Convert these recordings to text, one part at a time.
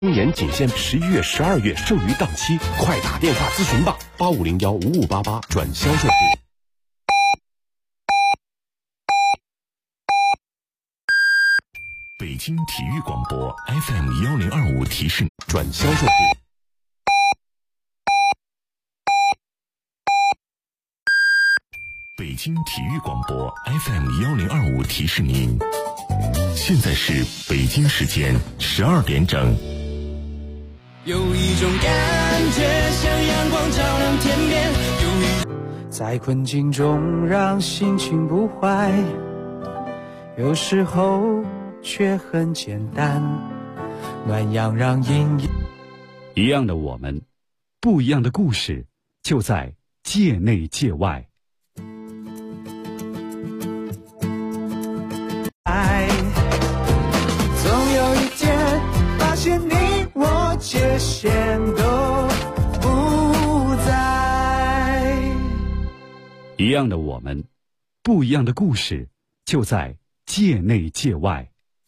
今年仅限11月、12月，剩余档期，快打电话咨询吧，85015588转销售部。 北京体育广播 FM1025提示转销售部。 北京体育广播 FM1025提示您，现在是北京时间12点整。 有一种感觉像阳光照亮天边，在困境中让心情不坏，有时候却很简单，暖阳让阴影。 一样的我们，不一样的故事，就在界内界外。 总有一天发现你我界限都不在。 一样的我们，不一样的故事，就在界内界外。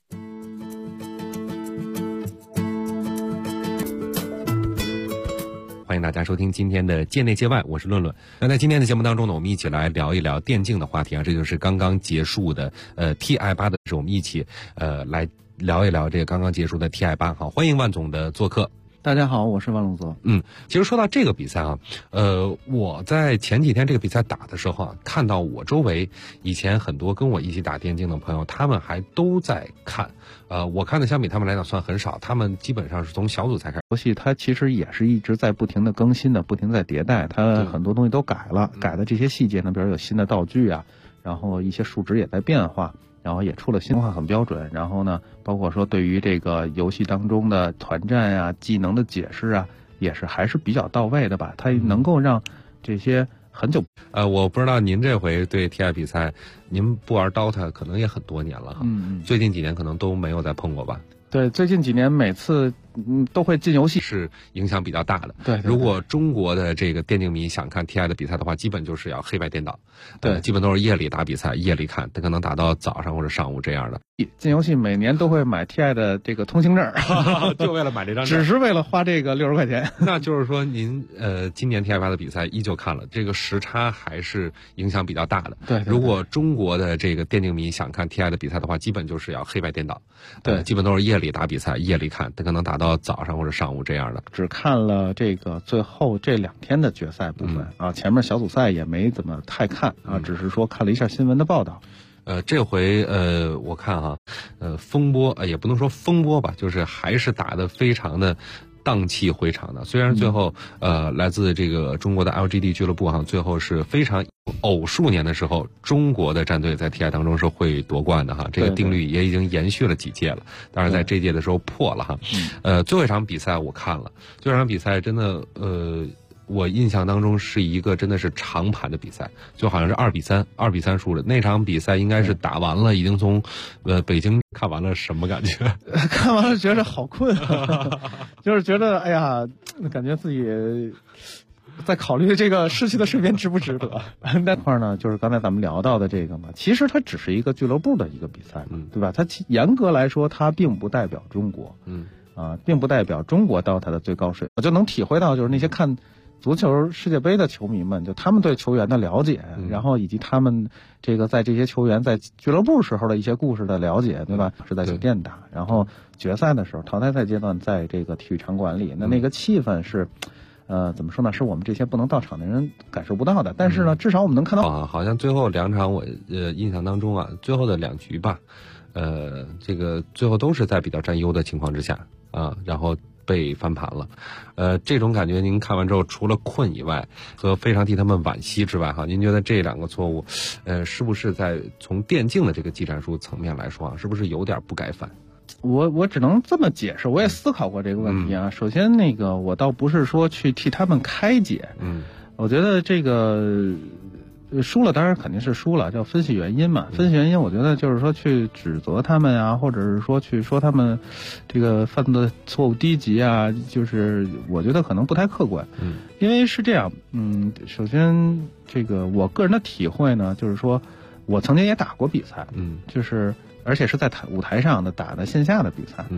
欢迎大家收听今天的界内界外，我是论论。那在今天的节目当中呢，我们一起来聊一聊电竞的话题啊，这就是刚刚结束的TI8的时候，我们一起来聊一聊这个刚刚结束的 TI8。好，欢迎万总的做客。 大家好，我是万隆泽。 其实说到这个比赛啊，我在前几天这个比赛打的时候啊，看到我周围以前很多跟我一起打电竞的朋友，他们还都在看。我看的相比他们来讲算很少，他们基本上是从小组赛开始。 游戏它其实也是一直在不停的更新的，不停在迭代，它很多东西都改了，改的这些细节呢，比如有新的道具啊，然后一些数值也在变化。然后也出了新话很标准，然后呢，包括说对于这个游戏当中的团战啊、技能的解释啊，也是还是比较到位的吧。它能够让这些很久我不知道您这回对 TI 比赛，您不玩 DOTA 可能也很多年了哈。最近几年可能都没有再碰过吧。 对，最近几年每次都会进游戏， 是影响比较大的。 对， 如果中国的这个电竞迷想看 TI 的比赛的话，基本就是要黑白颠倒。 对， 基本都是夜里打比赛，夜里看，它可能打到早上或者上午这样的。 进游戏每年都会买 TI 的这个通行证， 就为了买这张证， 只是为了花这个60块钱。 那就是说您今年 TI8 的比赛依旧看了，这个时差还是影响比较大的。 对， 如果中国的这个电竞迷想看 TI 的比赛的话，基本就是要黑白颠倒。 对， 基本都是夜里打比赛，夜里看，它可能打到早上或者上午这样的。 只看了这个最后这2天的决赛部分啊，前面小组赛也没怎么太看啊，只是说看了一下新闻的报道。 这回我看哈，风波也不能说风波吧，就是还是打得非常的荡气回肠的。虽然最后来自这个中国的 LGD 俱乐部哈，最后是非常偶数年的时候，中国的战队在 TI 当中是会夺冠的哈。这个定律也已经延续了几届了，当然在这届的时候破了哈。最后一场比赛我看了，最后一场比赛真的我印象当中是一个真的是长盘的比赛，就好像是2比3输了。那场比赛应该是打完了，已经从北京看完了，什么感觉？ 看完了觉得好困就是觉得哎呀，感觉自己在考虑这个失去的睡眠值不值得。那块呢，就是刚才咱们聊到的这个嘛，其实它只是一个俱乐部的一个比赛嘛，对吧？它严格来说，它并不代表中国，并不代表中国DOTA的最高水平。我就能体会到，就是那些看足球世界杯的球迷们，就他们对球员的了解，然后以及他们这个在这些球员在俱乐部时候的一些故事的了解，对吧？是在酒店打，然后决赛的时候，淘汰赛阶段在这个体育场馆里，那个气氛是，怎么说呢？是我们这些不能到场的人感受不到的。但是呢，至少我们能看到啊，好像最后2场我印象当中啊，最后的2局吧，这个最后都是在比较占优的情况之下啊，然后被翻盘了。这种感觉您看完之后，除了困以外和非常替他们惋惜之外哈，您觉得这2个错误是不是在从电竞的这个技战术层面来说啊，是不是有点不该犯？ 我只能这么解释，我也思考过这个问题啊。首先那个我倒不是说去替他们开解，我觉得这个输了当然肯定是输了，叫分析原因嘛。分析原因，我觉得就是说去指责他们啊，或者是说去说他们这个犯的错误低级啊，就是我觉得可能不太客观。因为是这样，首先这个我个人的体会呢，就是说我曾经也打过比赛，就是而且是在舞台上的打的线下的比赛，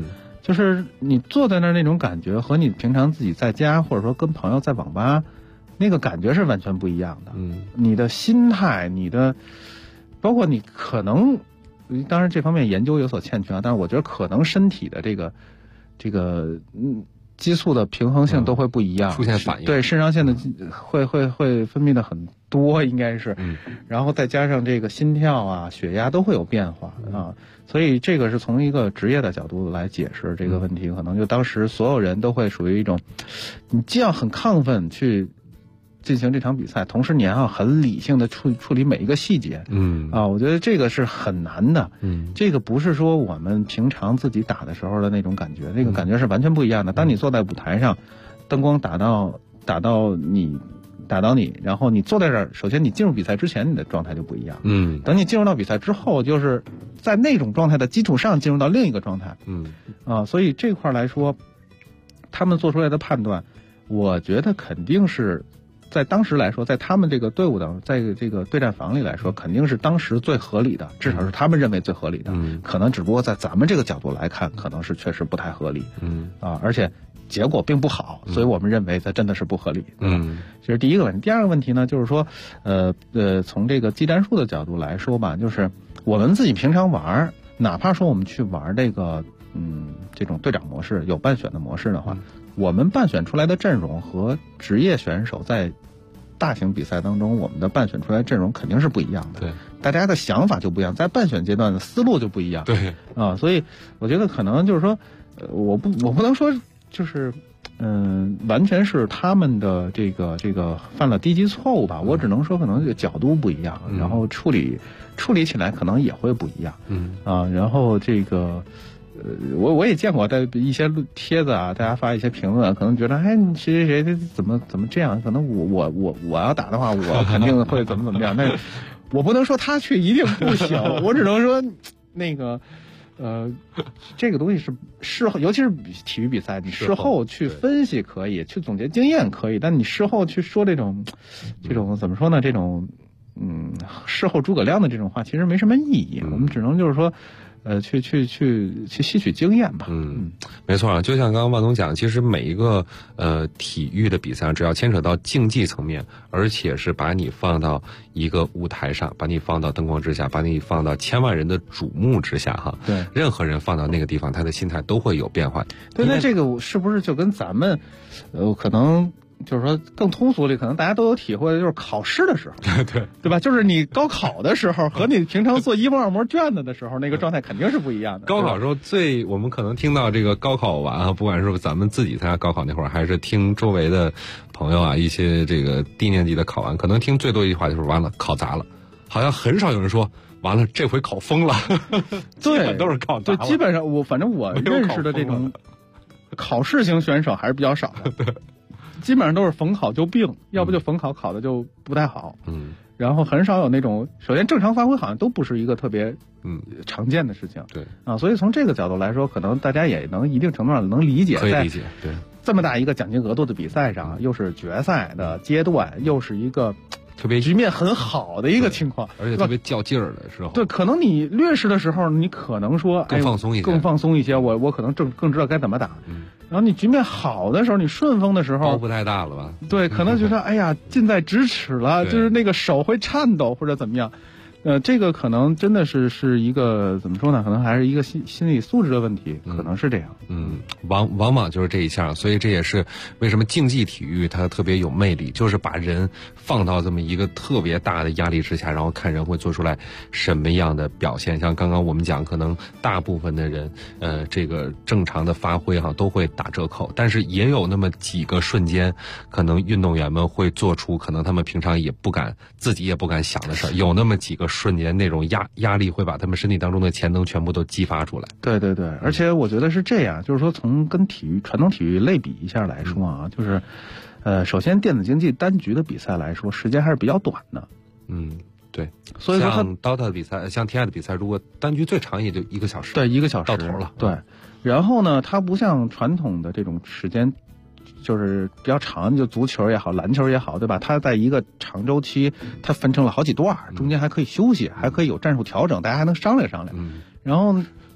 就是你坐在那儿那种感觉和你平常自己在家或者说跟朋友在网吧那个感觉是完全不一样的。你的心态，你的包括你可能，当然这方面研究有所欠缺啊，但是我觉得可能身体的这个激素的平衡性都会不一样， 出现反应。 对，肾上腺的会分泌的很多，应该是，然后再加上这个心跳啊、血压都会有变化啊，所以这个是从一个职业的角度来解释这个问题，可能就当时所有人都会属于一种，你既要很亢奋去进行这场比赛，同时你还要很理性的处理每一个细节。我觉得这个是很难的。这个不是说我们平常自己打的时候的那种感觉，那个感觉是完全不一样的。当你坐在舞台上，灯光打到你，然后你坐在这儿，首先你进入比赛之前你的状态就不一样。等你进入到比赛之后，就是在那种状态的基础上进入到另一个状态。所以这块来说，他们做出来的判断，我觉得肯定是。在当时来说，在他们这个队伍当中，在这个对战房里来说，肯定是当时最合理的，至少是他们认为最合理的。可能只不过在咱们这个角度来看，可能是确实不太合理。而且结果并不好，所以我们认为它真的是不合理。这是第一个问题。第二个问题呢，就是说，从这个技战术的角度来说吧，就是我们自己平常玩，哪怕说我们去玩这个这种队长模式，有半选的模式的话，我们半选出来的阵容和职业选手在大型比赛当中，我们的半选出来阵容肯定是不一样的。 对， 大家的想法就不一样，在半选阶段的思路就不一样。 对所以我觉得可能就是说，我不能说就是完全是他们的这个犯了低级错误吧。我只能说可能这个角度不一样，然后处理起来可能也会不一样。然后这个。我也见过在一些帖子啊，大家发一些评论，可能觉得你谁怎么这样？可能我要打的话，我肯定会怎么样。但是我不能说他去一定不行，我只能说那个这个东西是事后，尤其是体育比赛，你事后去分析可以，去总结经验可以，但你事后去说这种怎么说呢？这种事后诸葛亮的这种话，其实没什么意义。我们只能就是说。去吸取经验吧。 没错啊，就像刚刚万总讲，其实每一个体育的比赛，只要牵扯到竞技层面，而且是把你放到一个舞台上，把你放到灯光之下，把你放到千万人的瞩目之下，哈， 对， 任何人放到那个地方，他的心态都会有变化。 对，那这个是不是就跟咱们，可能？就是说更通俗里可能大家都有体会，就是考试的时候，对吧？就是你高考的时候和你平常做1模2模卷子的时候，那个状态肯定是不一样的。 高考时候我们可能听到这个高考完啊，不管是咱们自己参加高考那会儿，还是听周围的朋友啊，一些这个低年级的考完，可能听最多一句话就是完了，考砸了。好像很少有人说完了这回考疯了，基本都是考砸了。 对，基本上反正我认识的这种考试型选手还是比较少的。对。基本上都是逢考就病，要不就逢考考的就不太好。然后很少有那种，首先正常发挥好像都不是一个特别常见的事情。 对所以从这个角度来说，可能大家也能一定程度上能理解， 可以理解。对， 这么大一个奖金额度的比赛上，又是决赛的阶段，又是一个特别局面很好的一个情况， 而且特别较劲儿的时候。 对，可能你劣势的时候，你可能说更放松一些，我可能更知道该怎么打。然后你局面好的时候，你顺风的时候， 包袱太大了吧？ 对，可能觉得哎呀近在咫尺了，就是那个手会颤抖或者怎么样。这个可能真的是一个怎么说呢？可能还是一个心理素质的问题，可能是这样。 往往就是这一项，所以这也是为什么竞技体育它特别有魅力，就是把人放到这么一个特别大的压力之下，然后看人会做出来什么样的表现。像刚刚我们讲，可能大部分的人，这个正常的发挥都会打折扣，但是也有那么几个瞬间，可能运动员们会做出可能他们平常自己也不敢想的事儿，有那么几个瞬间那种压力会把他们身体当中的潜能全部都激发出来。 对，而且我觉得是这样，就是说从跟传统体育类比一下来说啊，就是首先电子竞技单局的比赛来说，时间还是比较短的。 对， 所以说像 DOTA 的比赛，像 TI 的比赛，如果单局最长也就1个小时。 对，1个小时到头了。 对，然后呢，它不像传统的这种时间。就是比较长，就足球也好，篮球也好，对吧？它在一个长周期，它分成了好几段，中间还可以休息，还可以有战术调整，大家还能商量商量。然后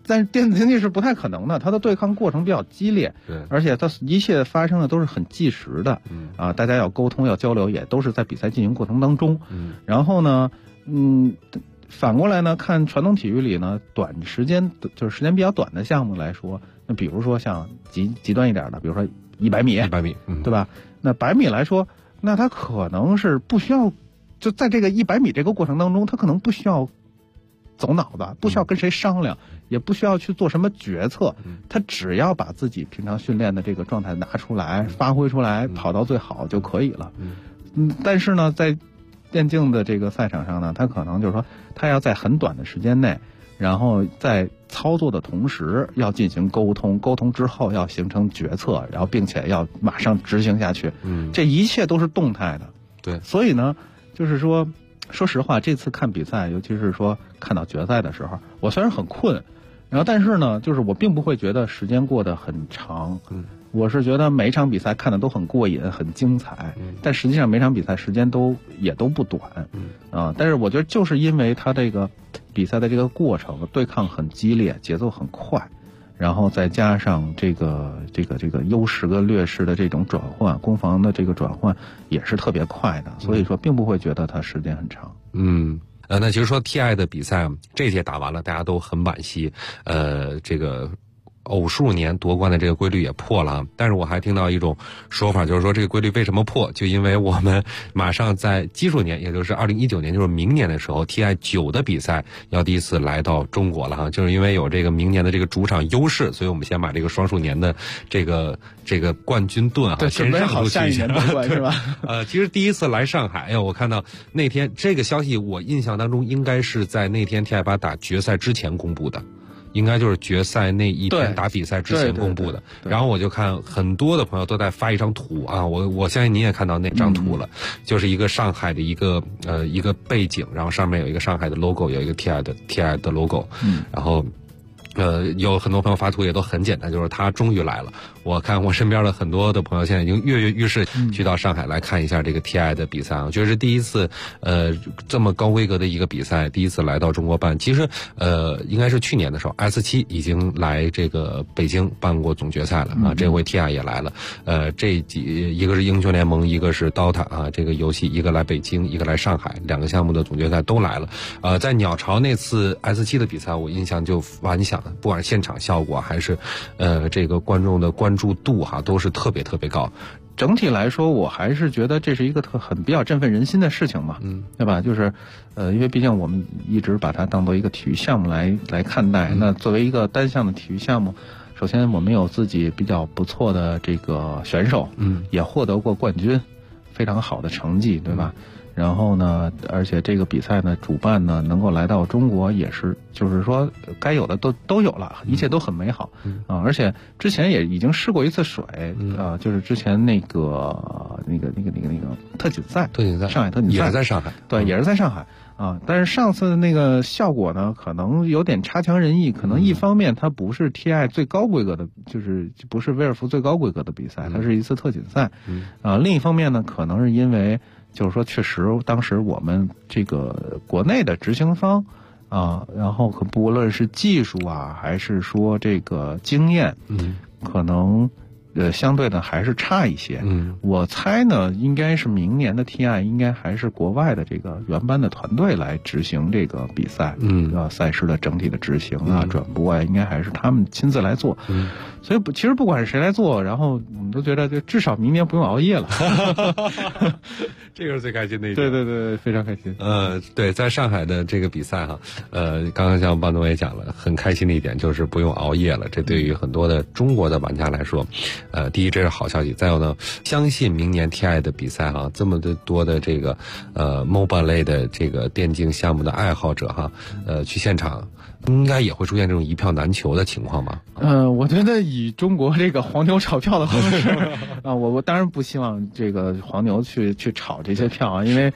但是电子竞技是不太可能的，它的对抗过程比较激烈， 对， 而且它一切发生的都是很即时的，大家要沟通要交流，也都是在比赛进行过程当中，然后呢，反过来呢，看传统体育里呢，短时间就是时间比较短的项目来说，那比如说像极端一点的，比如说100米，对吧？那100米来说，那它可能是不需要，就在这个100米这个过程当中，它可能不需要走脑子，不需要跟谁商量，也不需要去做什么决策，他只要把自己平常训练的这个状态拿出来，发挥出来，跑到最好就可以了。但是呢，在电竞的这个赛场上呢，他可能就是说，他要在很短的时间内，然后在操作的同时要进行沟通，沟通之后要形成决策，然后并且要马上执行下去。这一切都是动态的。 对， 所以呢，就是说实话，这次看比赛，尤其是说看到决赛的时候，我虽然很困，然后但是呢，就是我并不会觉得时间过得很长。我是觉得每一场比赛看的都很过瘾，很精彩。但实际上每场比赛时间也都不短。但是我觉得就是因为它这个比赛的这个过程对抗很激烈，节奏很快，然后再加上这个优势跟劣势的这种转换，攻防的这个转换也是特别快的，所以说并不会觉得它时间很长。 那其实说 TI 的比赛这届打完了，大家都很惋惜，这个偶数年夺冠的这个规律也破了。但是我还听到一种说法，就是说这个规律为什么破，就因为我们马上在基数年，也就是2019年，就是明年的时候 TI 9的比赛要第一次来到中国了哈，就是因为有这个明年的这个主场优势，所以我们先把这个双数年的这个冠军盾哈先上出去下一年夺冠是吧？ 其实第一次来上海，我看到那天这个消息，我印象当中应该是在那天 TI8 打决赛之前公布的。应该就是决赛那一天打比赛之前公布的。然后我就看很多的朋友都在发一张图啊，我相信您也看到那张图了，就是一个上海的一个背景，然后上面有一个上海的 logo， 有一个 TI 的 logo，然后有很多朋友发图也都很简单，就是他终于来了。我看我身边的很多的朋友现在已经跃跃欲试去到上海来看一下这个 TI 的比赛啊，我觉得是第一次这么高规格的一个比赛，第一次来到中国办。其实应该是去年的时候 S7 已经来这个北京办过总决赛了啊，这回 TI 也来了。一个是英雄联盟，一个是 DOTA 啊，这个游戏一个来北京，一个来上海，两个项目的总决赛都来了。在鸟巢那次 S7 的比赛，我印象就反响，不管是现场效果还是这个观众的关注度哈，都是特别特别高。 整体来说，我还是觉得这是一个比较振奋人心的事情嘛，对吧？就是因为毕竟我们一直把它当做一个体育项目来看待。那作为一个单项的体育项目，首先我们有自己比较不错的这个选手，也获得过冠军，非常好的成绩，对吧？然后呢，而且这个比赛呢，主办呢能够来到中国，也是就是说该有的都有了，一切都很美好啊！而且之前也已经试过一次水啊，就是之前那个特锦赛，上海特锦赛也是在上海， 对，也是在上海啊。但是上次那个效果呢，可能有点差强人意，可能一方面它不是 TI 最高规格的，就是不是威尔福最高规格的比赛，它是一次特锦赛啊。另一方面呢，可能是因为就是说，确实当时我们这个国内的执行方啊，然后不论是技术啊，还是说这个经验，可能相对的还是差一些。我猜呢，应该是明年的 TI 应该还是国外的这个原班的团队来执行这个比赛，赛事的整体的执行啊、转播啊，应该还是他们亲自来做。所以其实不管是谁来做，然后我们都觉得就至少明年不用熬夜了。 这个是最开心的一点。 对，非常开心。 对，在上海的这个比赛哈，刚刚像邦总也讲了，很开心的一点就是不用熬夜了。这对于很多的中国的玩家来说，第一这是好消息，再有呢，相信明年 TI 的比赛哈，这么多的这个MOBA 类的这个电竞项目的爱好者哈，去现场应该也会出现这种一票难求的情况吧？ 我觉得以中国这个黄牛炒票的方式啊，我当然不希望这个黄牛去炒这些票啊，因为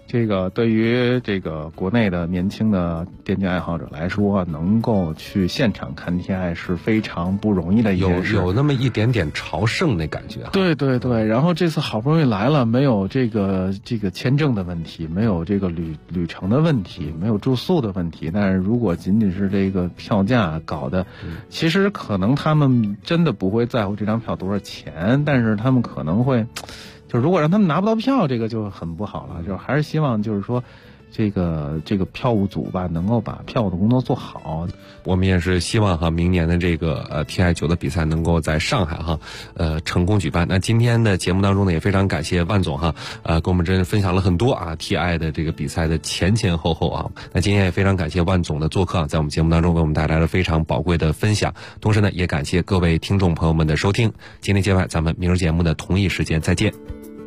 这个对于这个国内的年轻的电竞爱好者来说，能够去现场看 TI 是非常不容易的一件事， 有那么一点点朝圣的感觉啊。 对对对，然后这次好不容易来了，没有这个签证的问题，没有这个旅程的问题，没有住宿的问题，但是如果仅仅是这个票价搞的，其实可能他们真的不会在乎这张票多少钱，但是他们可能会。就如果让他们拿不到票，这个就很不好了。就还是希望就是说，这个票务组吧，能够把票务的工作做好。 我们也是希望明年的这个TI9的比赛能够在上海成功举办。那今天的节目当中呢，也非常感谢万总跟我们真分享了很多TI 的这个比赛的前后那今天也非常感谢万总的做客在我们节目当中为我们带来了非常宝贵的分享。同时呢，也感谢各位听众朋友们的收听。今天节外，咱们明日节目的同一时间再见。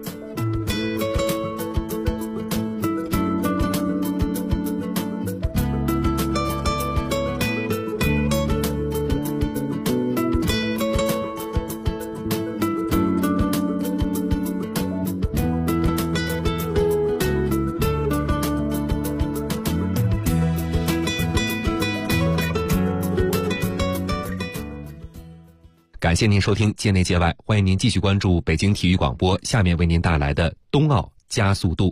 感谢您收听界内界外，欢迎您继续关注北京体育广播，下面为您带来的冬奥加速度。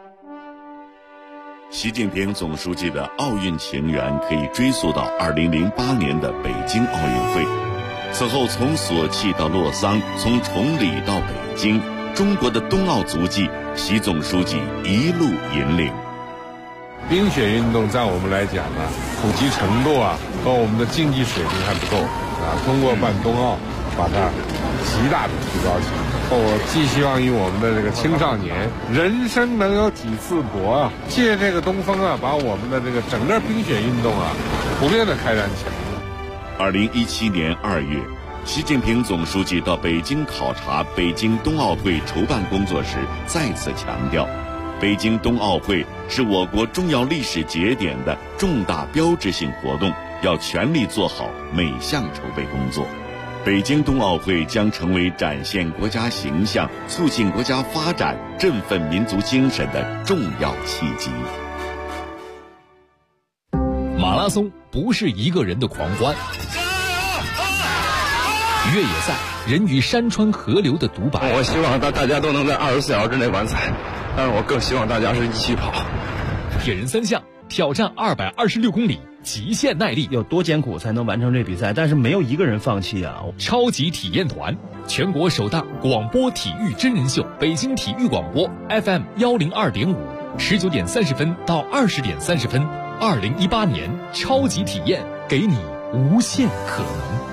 习近平总书记的奥运情缘可以追溯到2008年的北京奥运会。此后从索契到洛桑，从崇礼到北京，中国的冬奥足迹，习总书记一路引领。 冰雪运动在我们来讲普及程度和我们的竞技水平还不够通过办冬奥把它极大的提高起来。我寄希望于我们的这个青少年，人生能有几次搏借这个东风把我们的这个整个冰雪运动普遍的开展起来。 2017年2月，习近平总书记到北京考察北京冬奥会筹办工作时，再次强调，北京冬奥会是我国重要历史节点的重大标志性活动，要全力做好每项筹备工作。北京冬奥会将成为展现国家形象、促进国家发展、振奋民族精神的重要契机。 马拉松不是一个人的狂欢，越野赛人与山川河流的独白。 我希望大家都能在24小时之内完赛，但是我更希望大家是一起跑。 铁人三项挑战226公里，极限耐力， 有多艰苦才能完成这比赛？但是没有一个人放弃啊！ 超级体验团，全国首档广播体育真人秀，北京体育广播 FM 102.5，19点30分到20点30分，2018年超级体验，给你无限可能。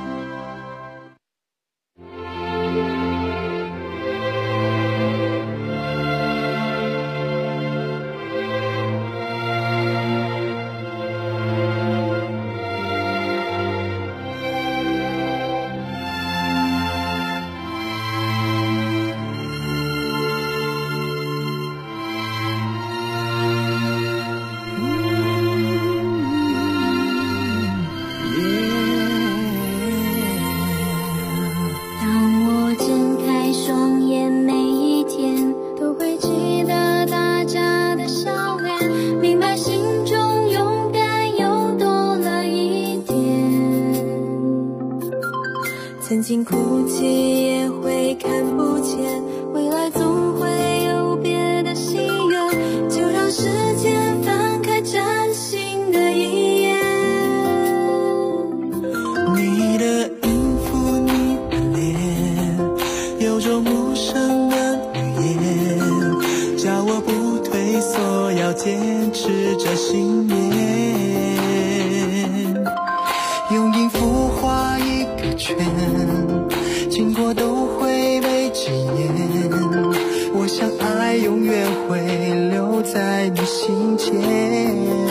曾经哭泣也会看不见，未来总会有别的心愿，就让时间翻开崭新的一页。 你的音符，你的脸，有种陌生的语言，叫我不退缩，要坚持着信念。用音符画一个圈，经过都会被纪念。我想爱永远会留在你心间。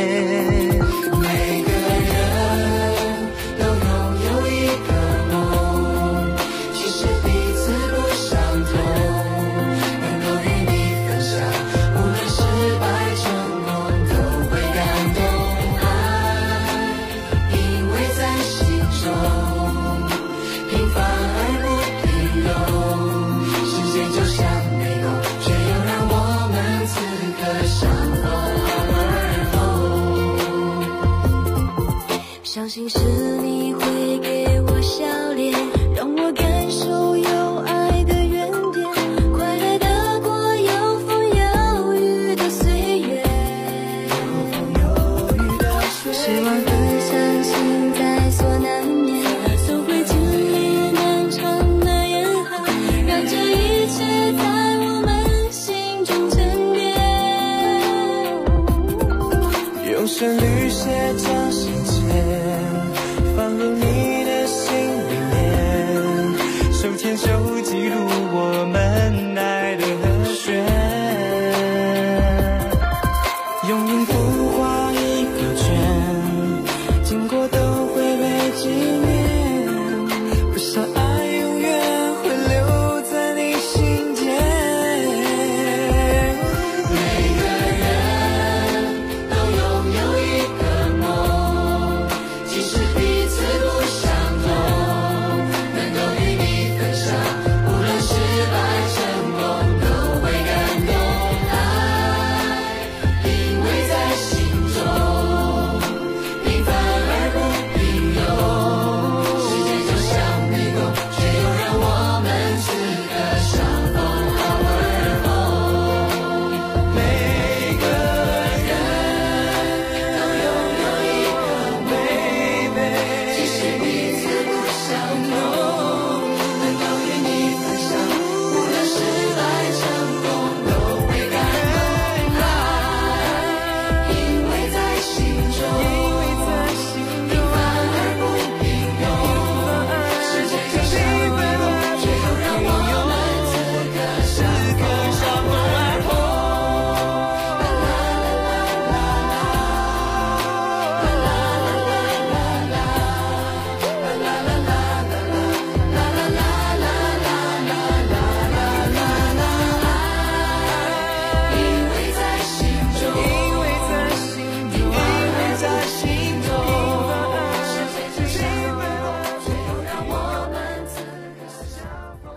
每个人都拥有一个梦，其实彼此不相同，能够与你分享，无论失败成功都会感动。爱因为在心中平凡而不平庸，世界就像迷宫，却又让我们自相信是你会给我笑脸，让我感受有爱的原点，快乐的过有风有雨的岁月，希望更相信在所难免，都会经历漫长的严寒，让这一切在我们心中沉淀， 用旋律写张信笺，放入你的心里面，手牵手记录我们爱的和弦，用音符画一个圈，经过都会被纪念，多少爱永远会留在你心间。 每个人都拥有一个梦，即使彼此不相同，能够与你分享，无论失败成功都会感动。爱因为在心中平凡而不平庸，世界就像迷宫，却又让我们此刻相逢好而后。 每个人都拥有一个妹妹， 即使彼此不相同，能够与你分享，无论失败成功都会感动。爱因为在心中平凡而不平庸，世界就像迷宫，却又让我们此刻相逢而后。因为在心中，因为在心中，世界就像迷宫，却又让我们此刻相逢。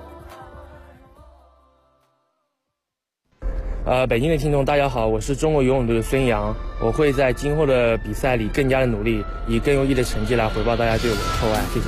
北京的听众大家好，我是中国游泳队的孙杨，我会在今后的比赛里更加的努力，以更优异的成绩来回报大家对我的厚爱，谢谢。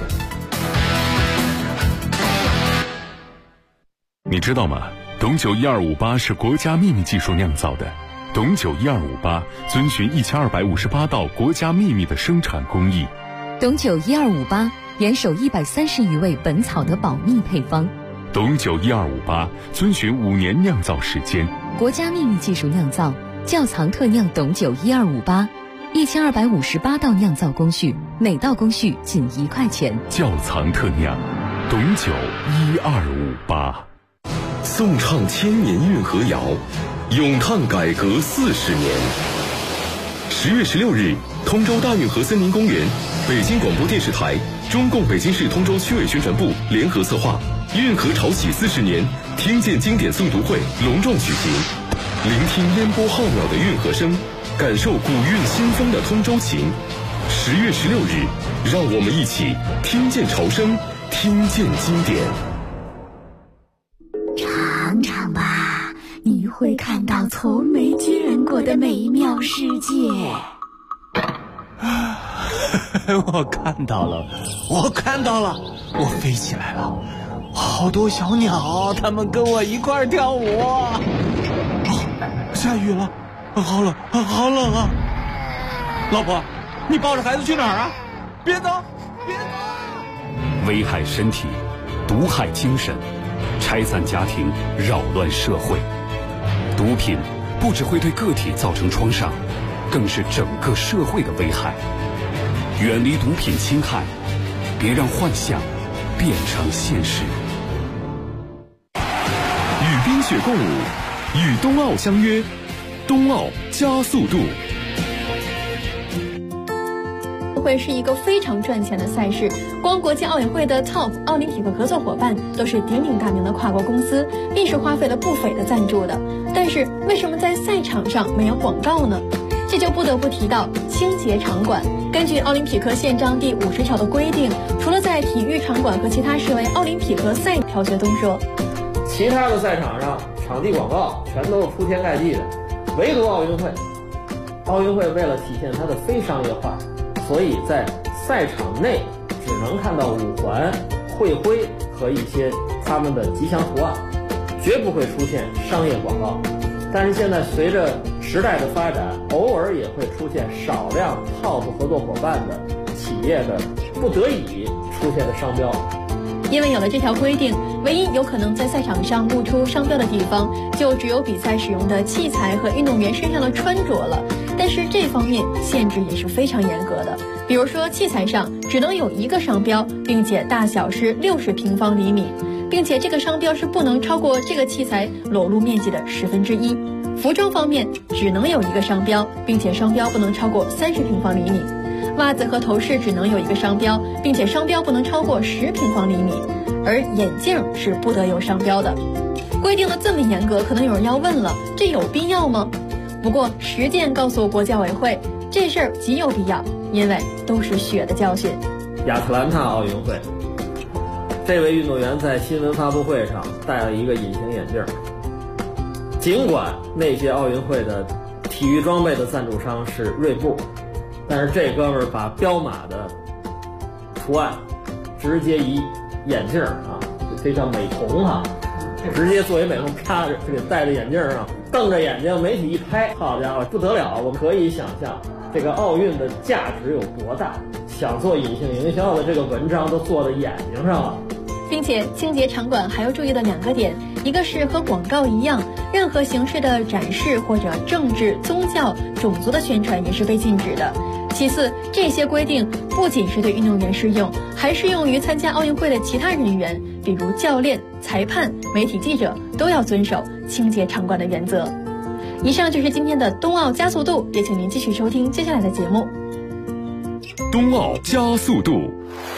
你知道吗？董酒1258是国家秘密技术酿造的。董酒1258遵循1258道国家秘密的生产工艺。 董酒1258严守130余味本草的保密配方。 董酒1258遵循5年酿造时间。 国家秘密技术酿造，窖藏特酿董酒1258，1258道酿造工序，每道工序仅1块钱。 窖藏特酿，董酒1258。 颂唱千年运河谣，咏叹改革40年。10月16日，通州大运河森林公园，北京广播电视台、中共北京市通州区委宣传部联合策划运河潮起40年听见经典诵读会隆重举行，聆听烟波浩渺的运河声，感受古韵新风的通州情。10月16日，让我们一起听见潮声，听见经典。 尝尝吧，你会看到从没见过的美妙世界。 我看到了，我飞起来了，好多小鸟，它们跟我一块儿跳舞。下雨了，好冷啊！老婆，你抱着孩子去哪儿啊？别走！ 危害身体，毒害精神，拆散家庭，扰乱社会。毒品不只会对个体造成创伤，更是整个社会的危害。远离毒品侵害，别让幻想变成现实。 与冰雪共舞，与冬奥相约，冬奥加速度。 会是一个非常赚钱的赛事，光国际奥委会的 TOP 奥林匹克合作伙伴都是鼎鼎大名的跨国公司，必是花费了不菲的赞助的。但是为什么在赛场上没有广告呢？这就不得不提到清洁场馆。根据奥林匹克宪章第50条的规定，除了在体育场馆和其他视为奥林匹克赛条学东说， 其他的赛场上场地广告全都是铺天盖地的，唯独奥运会为了体现它的非商业化，所以在赛场内只能看到五环、会徽和一些他们的吉祥图案，绝不会出现商业广告。但是现在随着时代的发展，偶尔也会出现少量 TOP 合作伙伴的企业的不得已出现的商标。 因为有了这条规定，唯一有可能在赛场上露出商标的地方，就只有比赛使用的器材和运动员身上的穿着了。但是这方面限制也是非常严格的，比如说器材上只能有一个商标，并且大小是60平方厘米，并且这个商标是不能超过这个器材裸露面积的1/10。服装方面只能有一个商标，并且商标不能超过30平方厘米。袜子和头饰只能有一个商标，并且商标不能超过10平方厘米，而眼镜是不得有商标的。规定的这么严格，可能有人要问了，这有必要吗？不过实践告诉国际奥委会，这事儿极有必要，因为都是血的教训。 亚特兰大奥运会，这位运动员在新闻发布会上戴了一个隐形眼镜。尽管那届奥运会的体育装备的赞助商是锐步，但是这哥们儿把彪马的图案直接以眼镜非常美瞳直接作为美瞳啪着给戴在眼镜上，瞪着眼睛，媒体一拍，好家伙，不得了！我们可以想象这个奥运的价值有多大，想做隐性营销的这个文章都做在眼睛上了。 并且清洁场馆还要注意的2个点，一个是和广告一样，任何形式的展示或者政治、宗教、种族的宣传也是被禁止的。其次，这些规定不仅是对运动员适用，还适用于参加奥运会的其他人员，比如教练、裁判、媒体记者，都要遵守清洁场馆的原则。以上就是今天的冬奥加速度，也请您继续收听接下来的节目。 冬奥加速度。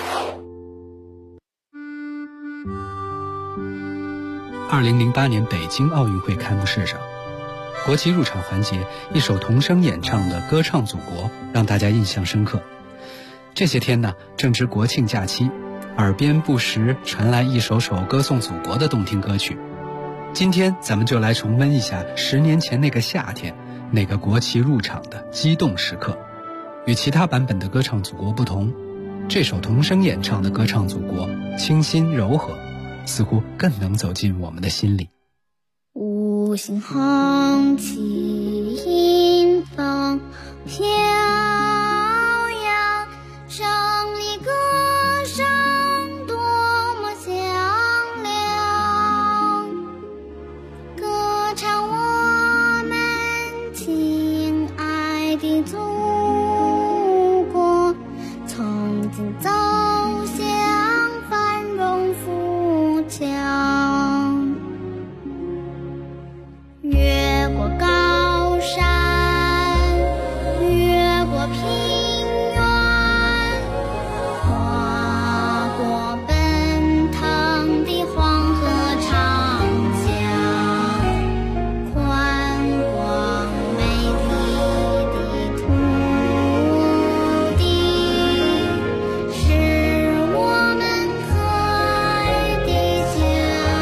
2008年北京奥运会开幕式上，国旗入场环节，一首童声演唱的《歌唱祖国》让大家印象深刻。这些天呢，正值国庆假期，耳边不时传来一首首歌颂祖国的动听歌曲。今天咱们就来重温一下10年前那个夏天，那个国旗入场的激动时刻。与其他版本的《歌唱祖国》不同，这首童声演唱的《歌唱祖国》清新柔和，似乎更能走进我们的心里。 五星红旗迎风飘扬，胜利歌声多么响亮，歌唱我们亲爱的祖国，从今走向繁荣富强。越过高山，越过平原，跨过奔腾的黄河长江，宽广美丽的土地，是我们可爱的家。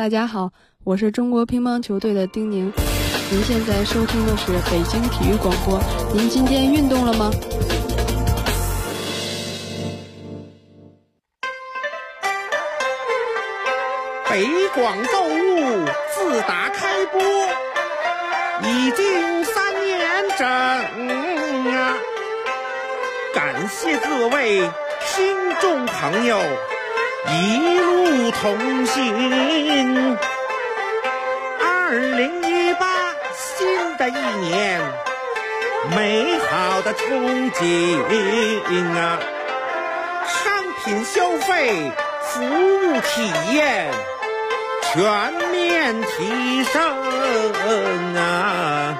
大家好，我是中国乒乓球队的丁宁。您现在收听的是北京体育广播。您今天运动了吗？ 北广购物自打开播已经3年整啊！感谢各位听众朋友一路同行。2018新的一年，美好的憧憬啊！商品消费、服务体验全面提升啊！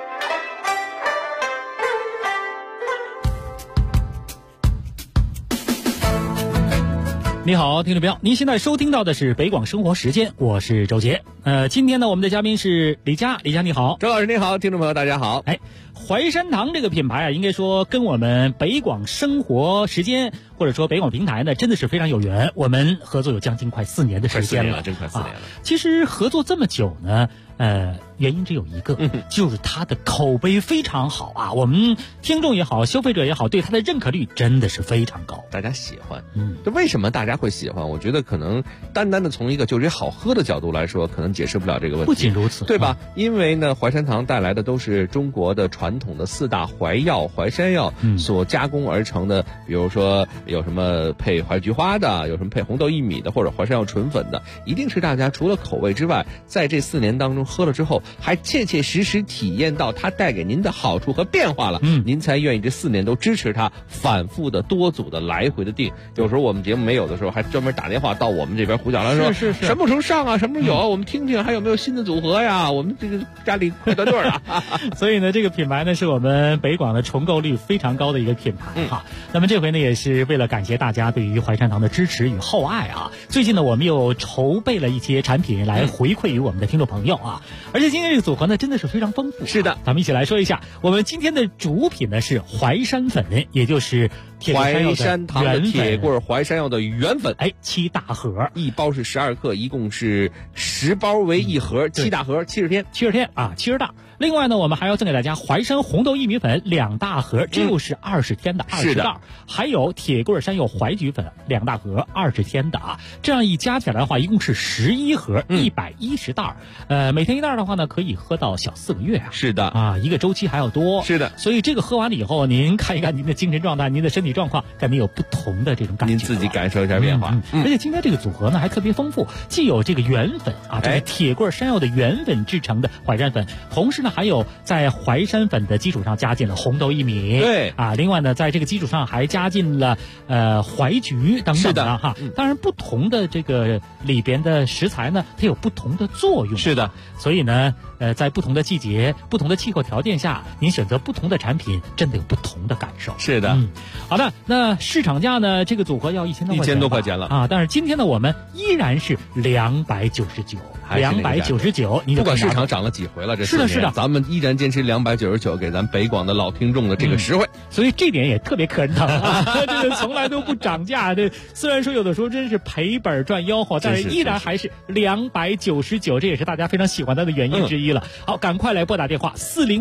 你好，听众朋友，您现在收听到的是北广生活时间，我是周杰。今天呢，我们的嘉宾是李佳，李佳你好， 周老师你好，听众朋友大家好。 淮山堂这个品牌啊，应该说跟我们北广生活时间或者说北广平台呢，真的是非常有缘。我们合作有将近快4年的时间了， 真快4年了。 其实合作这么久呢，原因只有一个，就是它的口碑非常好啊。我们听众也好，消费者也好，对它的认可率真的是非常高， 大家喜欢。这为什么大家会喜欢？我觉得可能单单的从一个就是好喝的角度来说，可能解释不了这个问题。 不仅如此， 对吧？因为呢，淮山堂带来的都是中国的传统的4大淮药、淮山药所加工而成的，比如说有什么配淮菊花的，有什么配红豆薏米的，或者淮山药纯粉的，一定是大家除了口味之外，在这4年当中喝了之后，还切切实实体验到它带给您的好处和变化了，您才愿意这4年都支持它，反复的多组的来回的订。有时候我们节目没有的时候，还专门打电话到我们这边胡小兰说， 是什么时候上啊，什么时候有啊，我们听听还有没有新的组合呀，我们这个家里快断顿了。 所以呢，这个品牌呢是我们北广的重购率非常高的一个品牌哈。那么这回呢，也是为了感谢大家对于淮山堂的支持与厚爱啊。最近呢，我们又筹备了一些产品来回馈于我们的听众朋友啊。而且今天这个组合呢，真的是非常丰富。 是的， 咱们一起来说一下，我们今天的主品呢是淮山粉，也就是淮山堂的铁棍淮山药的原粉 ，7大盒， 一包是12克，一共是10包为一盒，7大盒，70天啊，70袋。另外呢，我们还要赠给大家淮山红豆薏米粉2大盒，这又是20天的20袋，还有铁棍山药淮菊粉2大盒，20天的啊。这样一加起来的话，一共是11盒，110袋。每天1袋的话呢，可以喝到小4个月啊。 是的啊，一个周期还要多。 是的， 所以这个喝完了以后，您看一看您的精神状态，您的身体状况，肯定有不同的这种感觉。 您自己感受一下变化。 而且今天这个组合呢还特别丰富，既有这个原粉啊，这个铁棍山药的原粉制成的淮山粉，同时呢还有在淮山粉的基础上加进了红豆薏米， 对啊，另外呢在这个基础上还加进了淮菊等等的哈。当然不同的这个里边的食材呢，它有不同的作用。 是的， 所以呢在不同的季节、不同的气候条件下，您选择不同的产品，真的有不同的感受。 是的， 好的，那市场价呢？这个组合要1000多块钱了啊！但是今天呢，我们依然是299，你不管市场涨了几回了，这是的， 咱们依然坚持299，给咱北广的老听众的这个实惠， 所以这点也特别可人疼啊！这个从来都不涨价，这虽然说有的时候真是赔本赚吆喝，但是依然还是299，这也是大家非常喜欢它的原因之一了。好，赶快来拨打电话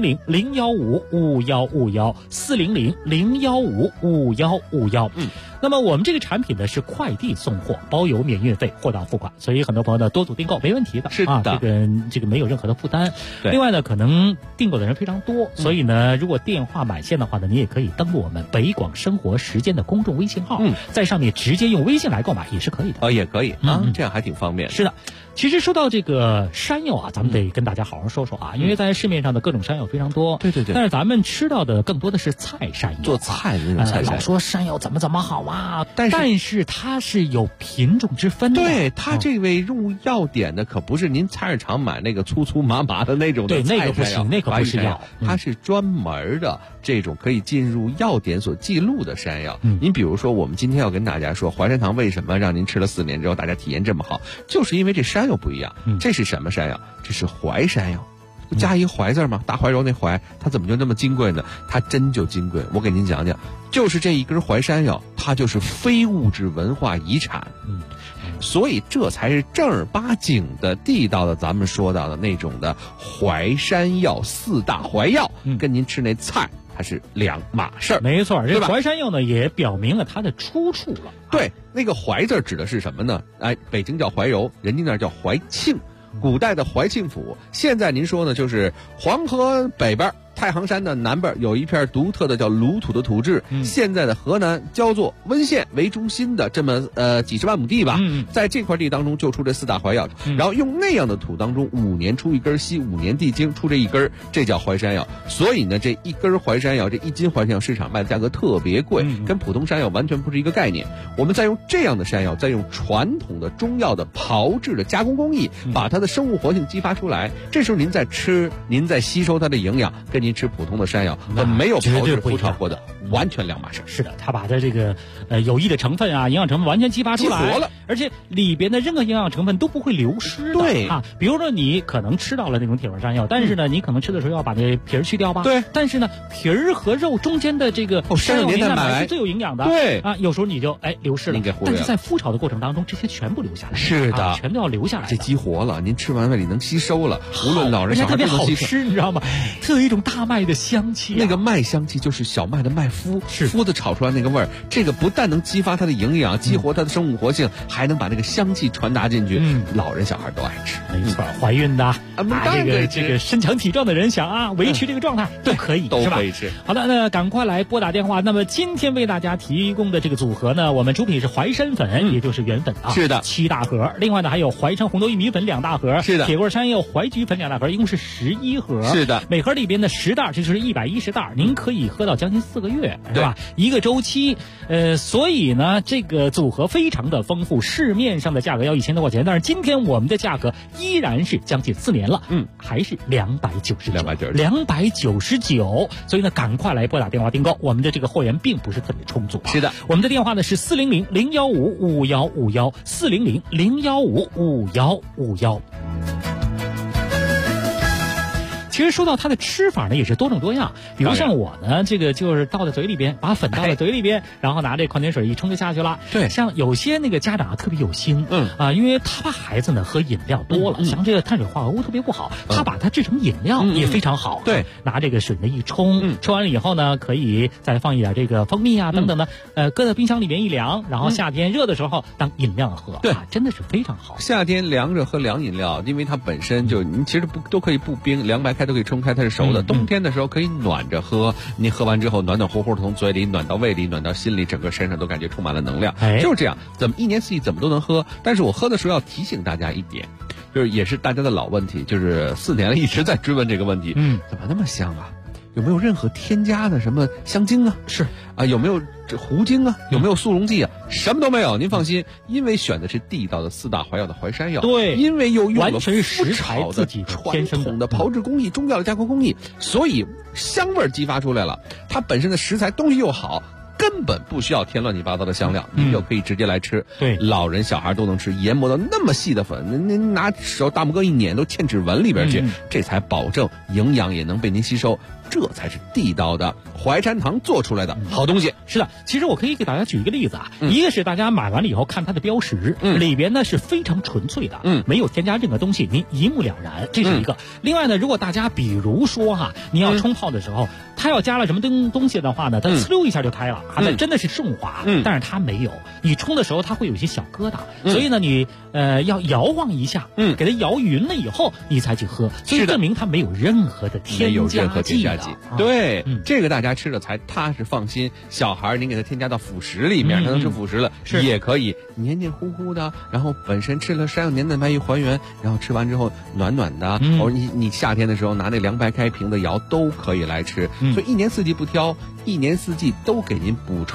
400-015-5151，400-015-5151。那么我们这个产品呢是快递送货，包邮免运费，货到付款，所以很多朋友呢多组订购没问题的。 是的， 这个没有任何的负担。另外呢，可能订购的人非常多，所以呢，如果电话满线的话呢，你也可以登录我们北广生活时间的公众微信号，在上面直接用微信来购买也是可以的。 也可以啊，这样还挺方便。 是的。其实说到这个山药啊，咱们得跟大家好好说说啊，因为在市面上的各种山药非常多， 对， 但是咱们吃到的更多的是菜山药， 做菜的那种菜山药。 老说山药怎么好啊，但是它是有品种之分的。 对，它这位入药典的可不是您菜市场买那个粗麻的那种的菜山药， 对，那个不行，那个不是药， 它是专门的这种可以进入药典所记录的山药。您比如说，我们今天要跟大家说，淮山堂为什么让您吃了4年之后大家体验这么好，就是因为这山药不一样。这是什么山药？这是淮山药。 不加一怀字吗？大怀柔那怀，它怎么就那么金贵呢？它真就金贵。我给您讲讲，就是这一根淮山药，它就是非物质文化遗产。所以这才是正儿八经的地道的，咱们说到的那种的淮山药4大怀药，跟您吃那菜它是两码事儿。 没错，这淮山药呢也表明了它的出处了。 对，那个淮字指的是什么呢？哎，北京叫怀柔，人家那儿叫怀庆，古代的怀庆府。现在您说呢，就是黄河北边太行山的南边有一片独特的叫鲁土的土质，现在的河南焦作温县为中心的这么几十万亩地吧，在这块地当中就出这4大怀药，然后用那样的土当中5年出一根稀，5年地精出这一根，这叫淮山药。所以呢，这一根淮山药，这1斤淮山药市场卖的价格特别贵，跟普通山药完全不是一个概念。我们再用这样的山药，再用传统的中药的炮制的加工工艺，把它的生物活性激发出来，这时候您在吃，您在吸收它的营养，跟您吃普通的山药和没有炮制烘炒过的完全两码事。 是的，它把它这个有益的成分啊，营养成分完全激发出来， 激活了， 而且里边的任何营养成分都不会流失的。 对啊，比如说你可能吃到了那种铁纹山药，但是呢，你可能吃的时候要把那皮儿去掉吧。 对， 但是呢，皮儿和肉中间的这个山药蛋白是最有营养的。 对啊，有时候你就流失了，但是在孵炒的过程当中，这些全部留下来。 是的， 全都要留下来。 这激活了，您吃完胃里能吸收了，无论老人小孩都能吸收。特别好吃， 你知道吗？特有一种大麦的香气， 那个麦香气就是小麦的麦麸，麸子炒出来那个味儿。这个不但能激发它的营养，激活它的生物活性，还能把那个香气传达进去。老人小孩都爱吃。 没错，怀孕的这个身强体壮的人想维持这个状态都可以， 都可以吃。 好的，那赶快来拨打电话。那么今天为大家提供的这个组合呢，我们出品是淮山粉，也就是原粉啊， 是的 ，7大盒。另外呢，还有淮山红豆薏米粉2大盒， 是的， 铁棍山药淮菊粉2大盒，一共是11盒。 是的， 每盒里边的10袋，这就是110袋，您可以喝到将近4个月，是吧？一个周期。所以呢，这个组合非常的丰富，市面上的价格要1000多块钱，但是今天我们的价格依然是将近4年了，还是299，所以呢，赶快来拨打电话订购，我们的这个货源并不是特别充足。 是的， 我们的电话呢是400-015-5151，400-015-5151。其实说到它的吃法呢，也是多种多样。比如像我呢，这个就是倒在嘴里边，把粉倒在嘴里边，然后拿这矿泉水一冲就下去了。 对， 像有些那个家长特别有心，因为他怕孩子呢喝饮料多了，像这个碳水化合物特别不好，他把它制成饮料也非常好。 对， 拿这个水呢一冲，冲完了以后呢，可以再放一点这个蜂蜜啊等等的，搁在冰箱里面一凉，然后夏天热的时候当饮料喝， 对， 真的是非常好。 夏天凉着喝凉饮料，因为它本身就您其实都可以不冰，凉白开都可以冲开，它是熟的。冬天的时候可以暖着喝，你喝完之后暖暖乎乎的从嘴里暖到胃里，暖到心里，整个身上都感觉充满了能量。就是这样，怎么一年四季怎么都能喝。但是我喝的时候要提醒大家一点，就是也是大家的老问题，就是4年了一直在追问这个问题，怎么那么香啊？有没有任何添加的什么香精啊？ 是啊，有没有这糊精啊？有没有速溶剂啊？什么都没有，您放心，因为选的是地道的4大怀药的淮山药， 对， 因为又用了完全是食材自己传统的炮制工艺、中药的加工工艺，所以香味激发出来了。它本身的食材东西又好，根本不需要添乱七八糟的香料，您就可以直接来吃。 对， 老人小孩都能吃，研磨到那么细的粉，您拿手大拇哥一碾都嵌指纹里边去，这才保证营养也能被您吸收。这才是地道的淮山堂做出来的好东西。 是的，其实我可以给大家举一个例子啊，一个是大家买完了以后看它的标识，里边呢是非常纯粹的，没有添加任何东西，您一目了然，这是一个。另外呢，如果大家比如说你要冲泡的时候，它要加了什么东西的话呢，它呲溜一下就开了，它真的是顺滑，但是它没有。你冲的时候它会有一些小疙瘩，所以呢你要摇晃一下，给它摇匀了以后你才去喝，所以证明它没有任何的添加剂。 对，这个大家吃了才踏实放心。小孩您给他添加到辅食里面，他能吃辅食了，也可以黏黏糊糊的，然后本身吃了山药黏蛋白一还原，然后吃完之后暖暖的，或者你夏天的时候拿那凉白开瓶的摇都可以来吃，所以一年四季不挑，一年四季都给您补充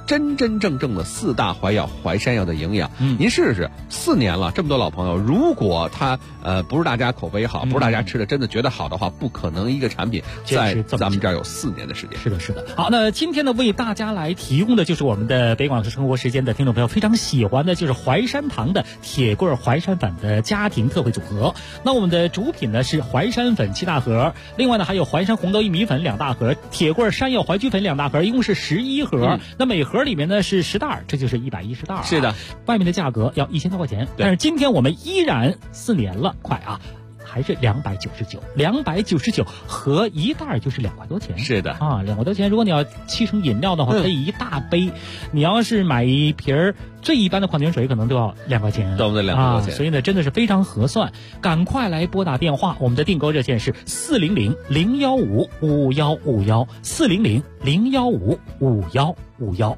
真真正正的4大怀药淮山药的营养。您试试，4年了，这么多老朋友，如果它不是大家口碑好，不是大家吃的真的觉得好的话，不可能一个产品在咱们这儿有4年的时间。 是的，是的。好，那今天呢，为大家来提供的就是我们的北广生活时间的听众朋友非常喜欢的，就是淮山堂的铁棍淮山粉的家庭特惠组合。那我们的主品呢是淮山粉7大盒，另外呢还有淮山红豆薏米粉2大盒，铁棍山药淮菊粉2大盒，一共是11盒。那每盒里面呢是10袋，这就是110袋。 是的， 外面的价格要1000多块钱，但是今天我们依然4年了，快啊！还是299和1袋就是2块多钱。 是的啊，2块多钱。如果你要沏成饮料的话，可以一大杯。你要是买一瓶最一般的矿泉水，可能都要2块钱， 都得2块多钱。 所以呢，真的是非常合算。赶快来拨打电话，我们的订购热线是400-015-5151，400-015-5151。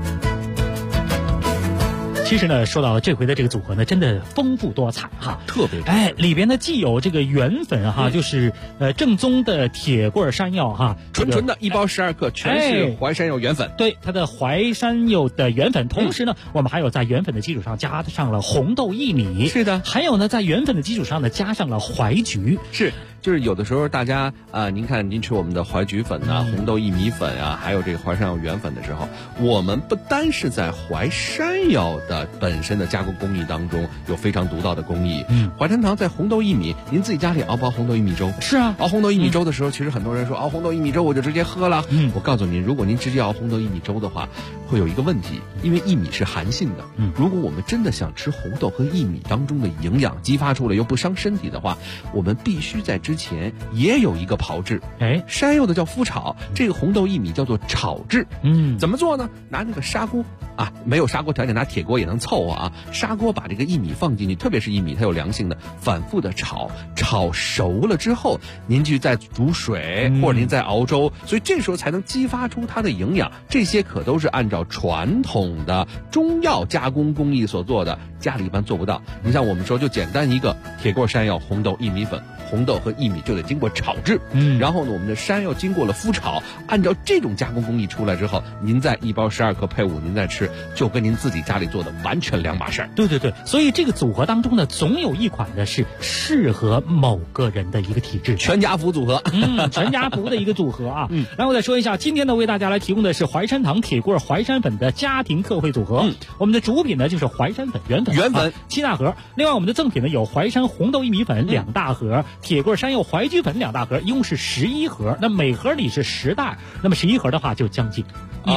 其实呢，说到这回的这个组合呢，真的丰富多彩哈， 特别里边呢既有这个原粉哈，就是正宗的铁棍山药哈， 纯的1包12克，全是淮山药原粉。 对，它的淮山药的原粉，同时呢，我们还有在原粉的基础上加上了红豆薏米， 是的， 还有呢，在原粉的基础上呢，加上了淮菊， 是。就是有的时候大家您看您吃我们的淮菊粉啊、红豆薏米粉啊，还有这个淮山药原粉的时候，我们不单是在淮山药的本身的加工工艺当中有非常独到的工艺。淮山堂在红豆薏米，您自己家里熬不熬红豆薏米粥？ 是啊， 熬红豆薏米粥的时候，其实很多人说熬红豆薏米粥我就直接喝了。我告诉您，如果您直接熬红豆薏米粥的话，会有一个问题，因为薏米是寒性的。如果我们真的想吃红豆和薏米当中的营养激发出来又不伤身体的话，我们必须在之前也有一个炮制。山药的叫麸炒，这个红豆薏米叫做炒制。怎么做呢？拿那个砂锅啊，没有砂锅条件拿铁锅也能凑合啊。砂锅把这个薏米放进去，特别是薏米它有凉性的，反复的炒熟了之后，您去再煮水或者您再熬粥，所以这时候才能激发出它的营养。这些可都是按照传统的中药加工工艺所做的，家里一般做不到。你像我们说就简单一个铁棍山药红豆薏米粉，红豆和薏米就得经过炒制，然后呢我们的山药经过了麸炒，按照这种加工工艺出来之后，您再1包12克配5您再吃，就跟您自己家里做的完全2码事儿。 对，所以这个组合当中呢，总有一款呢是适合某个人的一个体质， 全家福组合， 全家福的一个组合啊。然后再说一下，今天呢为大家来提供的是淮山堂铁棍淮山粉的家庭特惠组合。我们的主品呢就是淮山粉原粉7大盒，另外我们的赠品呢有淮山红豆薏米粉2大盒，铁棍山药淮菊粉2大盒，一共是11盒，那每盒里是10袋，那么11盒的话就将近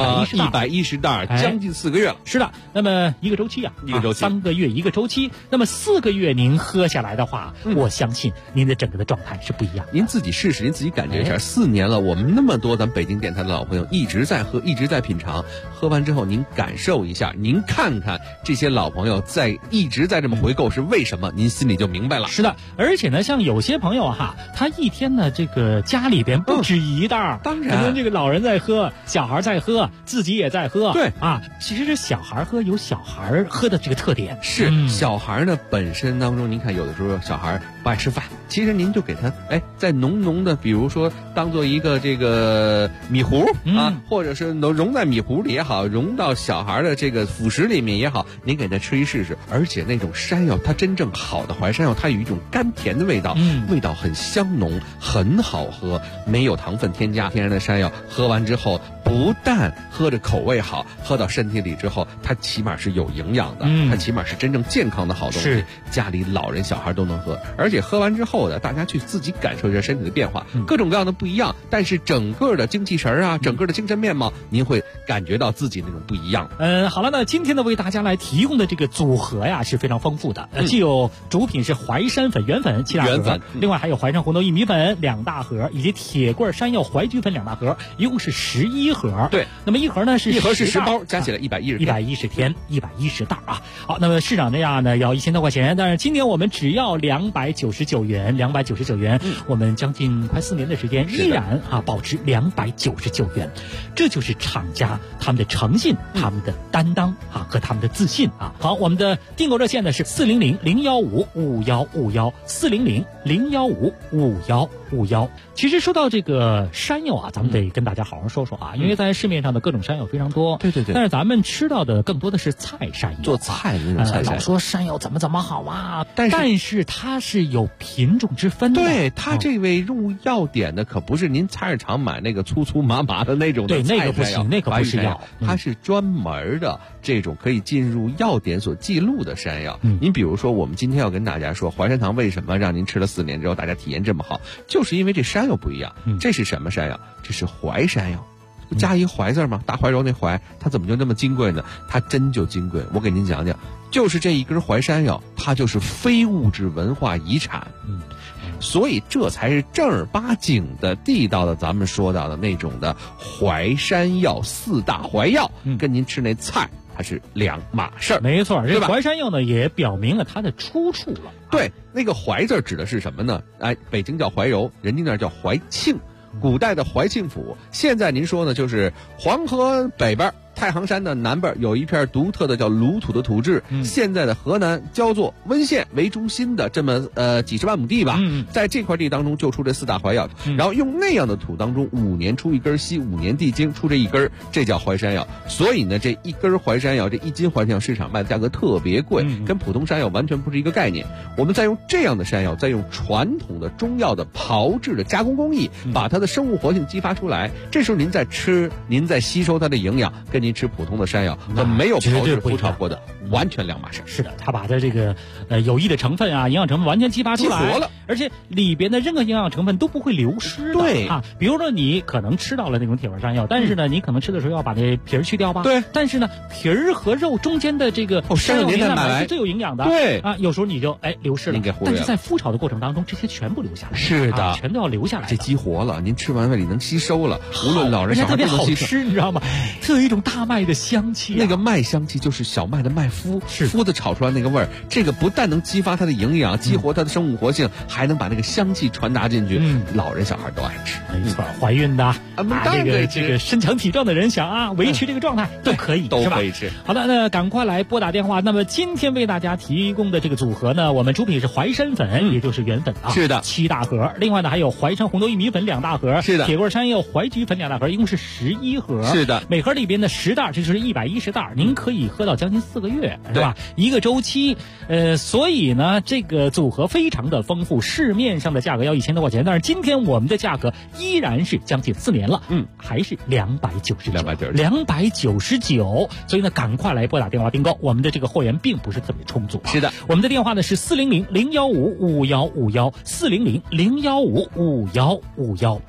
110袋，将近4个月了。 是的，那么一个周期3个月一个周期，那么4个月您喝下来的话，我相信您的整个的状态是不一样。 您自己试试，您自己感觉一下。4年了，我们那么多咱北京电台的老朋友一直在喝，一直在品尝，喝完之后您感受一下，您看看这些老朋友一直在这么回购是为什么，您心里就明白了。 是的，而且呢，像有些朋友哈，他一天呢这个家里边不止1袋， 当然， 可能这个老人在喝，小孩在喝，自己也在喝。 对啊，其实这小孩喝有小孩喝的这个特点。 是小孩呢本身当中，您看有的时候小孩不爱吃饭，其实您就给他再浓的，比如说当做一个这个米糊啊，或者是融在米糊里也好，融到小孩的这个辅食里面也好，您给他吃一试试。而且那种山药，它真正好的淮山药，它有一种甘甜的味道，味道很香浓，很好喝，没有糖分添加，天然的山药喝完之后，不但喝着口味好，喝到身体里之后，它起码是有营养的，它起码是真正健康的好东西，家里老人小孩都能喝。而且喝完之后的，大家去自己感受一下身体的变化，各种各样的不一样，但是整个的精气神啊，整个的精神面貌，您会感觉到自己那种不一样。 好了，那今天呢为大家来提供的这个组合呀是非常丰富的，既有主品是淮山粉原粉7大盒，另外还有淮山红豆薏米粉2大盒，以及铁棍山药淮菊粉2大盒，一共是11盒。 对， 那么一盒呢是 10包，加起来 110天，110袋啊。好，那么市场价呢要1000多块钱，但是今年我们只要299元，我们将近快4年的时间，依然保持299元，这就是厂家他们的诚信、他们的担当和他们的自信啊。好，我们的订购热线呢是400-015-5151，400-015-5151， 015-5151。其实说到这个山药啊，咱们得跟大家好好说说啊，因为在市面上的各种山药非常多。 对对对。 但是咱们吃到的更多的是菜山药， 做菜的那种菜山药。 老说山药怎么好啊，但是它是有品种之分的。 对，它这位入药典的可不是您菜市场买那个粗粗麻麻的那种的菜山药， 对，那个不行，那个不是药， 它是专门的这种可以进入药典所记录的山药。您比如说，我们今天要跟大家说，淮山堂为什么让您吃了4年之后大家体验这么好，就是因为这山药不一样。这是什么山药？这是淮山药。不加一个淮字吗？大怀柔那淮，它怎么就那么金贵呢？它真就金贵。我给您讲讲，就是这一根淮山药，它就是非物质文化遗产。所以这才是正儿八经的地道的，咱们说到的那种的淮山药4大淮药，跟您吃那菜它是两码事儿。 没错，这淮山药呢也表明了它的出处了。 对，那个淮字指的是什么呢？北京叫怀柔，人家那叫怀庆。古代的怀庆府，现在您说呢，就是黄河北边太行山的南边有一片独特的叫鲁土的土质，现在的河南焦作温县为中心的这么几十万亩地吧，在这块地当中就出这4大淮药，然后用那样的土当中5年出一根稀，5年地精出这一根，这叫淮山药。所以呢，这一根淮山药，这1斤淮山药市场卖的价格特别贵，跟普通山药完全不是一个概念。我们再用这样的山药，再用传统的中药的炮制的加工工艺，把它的生物活性激发出来，这时候您在吃，您在吸收它的营养，跟您吃普通的山药和没有炮制烘炒过的完全两码事。 是的，它把它这个有益的成分啊，营养成分完全激发出来， 激活了， 而且里边的任何营养成分都不会流失的。 对啊，比如说你可能吃到了那种铁纹山药，但是呢，你可能吃的时候要把那皮儿去掉吧。 对， 但是呢，皮儿和肉中间的这个山药蛋白是最有营养的。 对啊，有时候你就流失了， 您给忽略了。 但是在孵炒的过程当中，这些全部留下来。 是的， 全都要留下来。 这激活了，您吃完胃里能吸收了，无论老人小孩都能吸收。特别好吃， 你知道吗？特有一种大麦的香气。 那个麦香气就是小麦的麦麸，麸子炒出来那个味儿。这个不但能激发它的营养，激活它的生物活性，还能把那个香气传达进去。老人小孩都爱吃。 没错，怀孕的这个身强体壮的人想维持这个状态都可以， 都可以吃。 好的，那赶快来拨打电话。那么今天为大家提供的这个组合呢，我们出品是淮山粉，也就是原粉啊， 是的 ，7大盒。另外呢，还有淮山红豆薏米粉2大盒， 是的， 铁棍山药淮菊粉2大盒，一共是11盒， 是的。 每盒里边的10袋，这就是110袋，您可以喝到将近4个月，是吧？一个周期。所以呢，这个组合非常的丰富，市面上的价格要1000多块钱，但是今天我们的价格依然是将近4年了，还是299，所以呢，赶快来拨打电话订购，我们的这个货源并不是特别充足。 是的， 我们的电话呢是400-015-5151，400-015-5151。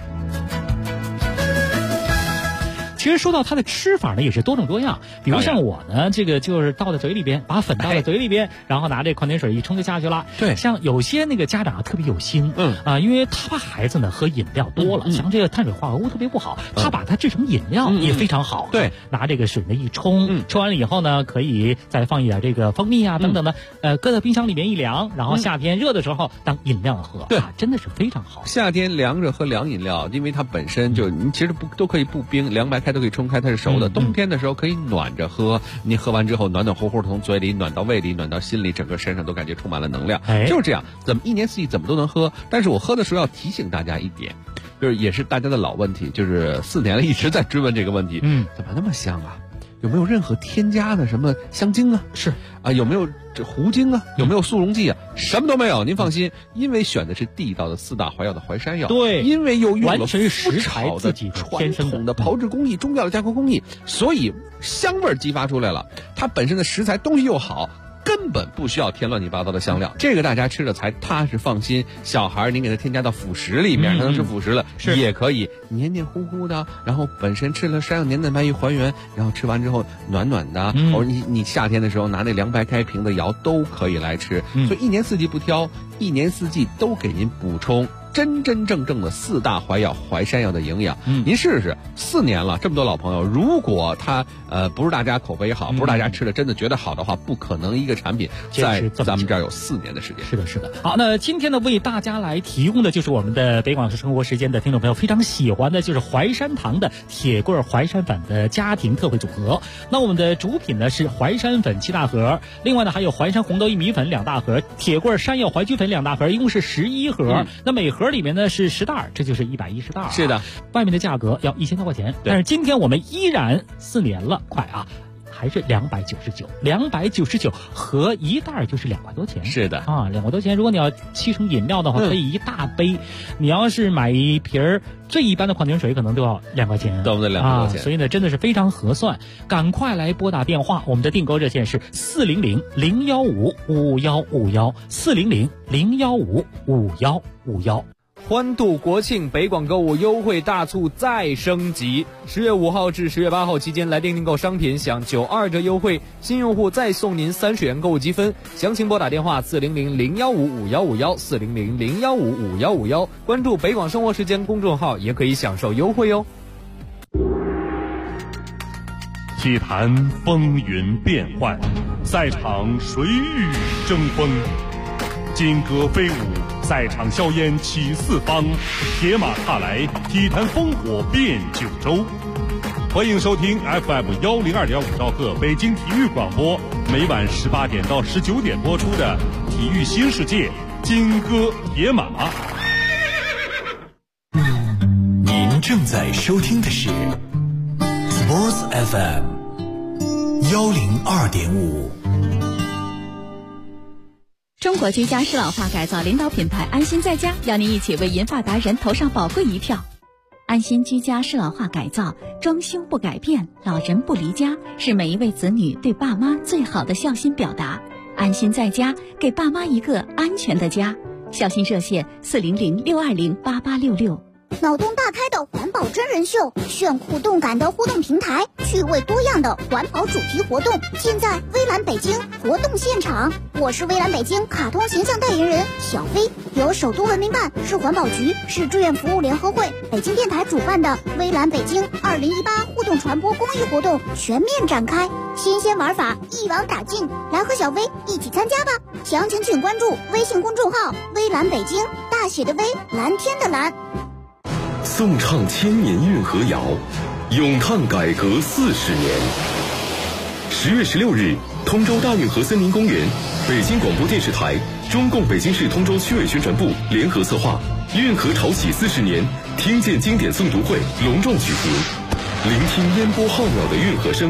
其实说到它的吃法呢，也是多种多样。比如像我呢，这个就是倒在嘴里边，把粉倒在嘴里边，然后拿这矿泉水一冲就下去了。 对， 像有些那个家长特别有心，因为他怕孩子呢喝饮料多了，像这个碳水化合物特别不好，他把它制成饮料也非常好。 对， 拿这个水呢一冲，冲完了以后呢，可以再放一点这个蜂蜜啊等等的，搁在冰箱里面一凉，然后夏天热的时候当饮料喝， 对， 真的是非常好。 夏天凉着喝凉饮料，因为它本身就你其实都可以不冰，凉白开都可以冲开，它是熟的。冬天的时候可以暖着喝，你喝完之后暖暖乎乎的从嘴里暖到胃里，暖到心里，整个身上都感觉充满了能量。就是这样，怎么一年四季怎么都能喝。但是我喝的时候要提醒大家一点，就是也是大家的老问题，就是4年了一直在追问这个问题，怎么那么香啊？有没有任何添加的什么香精啊？ 是啊，有没有这糊精啊？有没有速溶剂啊？什么都没有，您放心，因为选的是地道的4大淮药的淮山药， 对， 因为又用了完全是食材自己传统的炮制工艺、中药的加工工艺，所以香味激发出来了。它本身的食材东西又好，根本不需要添乱七八糟的香料，这个大家吃了才踏实放心。小孩您给他添加到辅食里面，他能吃辅食了，也可以黏黏糊糊的，然后本身吃了山药黏蛋白一还原，然后吃完之后暖暖的，或者你夏天的时候拿那凉白开瓶的摇都可以来吃，所以一年四季不挑，一年四季都给您补充真真正正的4大怀药怀山药的营养。您试试，4年了，这么多老朋友，如果它不是大家口碑好，不是大家吃的真的觉得好的话，不可能一个产品在咱们这儿有4年的时间。 是的，是的。好，那今天呢，为大家来提供的就是我们的北广生活时间的听众朋友非常喜欢的，就是淮山堂的铁棍淮山粉的家庭特惠组合。那我们的主品呢是淮山粉7大盒，另外呢还有淮山红豆薏米粉2大盒，铁棍山药淮菊粉2大盒，一共是11盒。那每盒里面呢是10袋，这就是110袋。 是的， 外面的价格要1000多块钱，但是今天我们依然4年了，快啊！还是299和1袋就是2块多钱。 是的啊，2块多钱。如果你要沏成饮料的话，可以一大杯。你要是买一瓶最一般的矿泉水，可能都要2块钱， 都得2块多钱。 所以呢，真的是非常合算。赶快来拨打电话，我们的订购热线是400-015-5151，400-015-5151。 欢度国庆，北广购物优惠大促再升级！10月5号至10月8号期间来电订购商品享92折优惠，新用户再送您30元购物积分。详情拨打电话400-015-5151，400-015-5151，关注北广生活时间公众号也可以享受优惠哟。 体坛风云变幻，赛场谁与争锋？金戈飞舞，赛场硝烟起四方，铁马踏来，体坛烽火遍九州。欢迎收听 FM102.5兆赫北京体育广播，每晚18点到19点播出的《体育新世界》金戈铁马。 您正在收听的是 Sports FM 102.5。 中国居家适老化改造领导品牌安心在家，邀您一起为银发达人投上宝贵一票。安心居家适老化改造，装修不改变，老人不离家，是每一位子女对爸妈最好的孝心表达。安心在家，给爸妈一个安全的家。孝心热线400-620-8866。 脑洞大开的环保真人秀，炫酷动感的互动平台，趣味多样的环保主题活动，尽在微蓝北京活动现场。我是微蓝北京卡通形象代言人小飞，由首都文明办、市环保局、市志愿服务联合会、北京电台主办的微蓝北京2018互动传播公益活动全面展开，新鲜玩法一网打尽，来和小飞一起参加吧！详情请关注微信公众号微蓝北京，大写的微，蓝天的蓝。 颂唱千年运河谣，咏叹改革40年。10月16日，通州大运河森林公园，北京广播电视台、中共北京市通州区委宣传部联合策划运河潮起40年听见经典诵读会隆重举行，聆听烟波浩渺的运河声。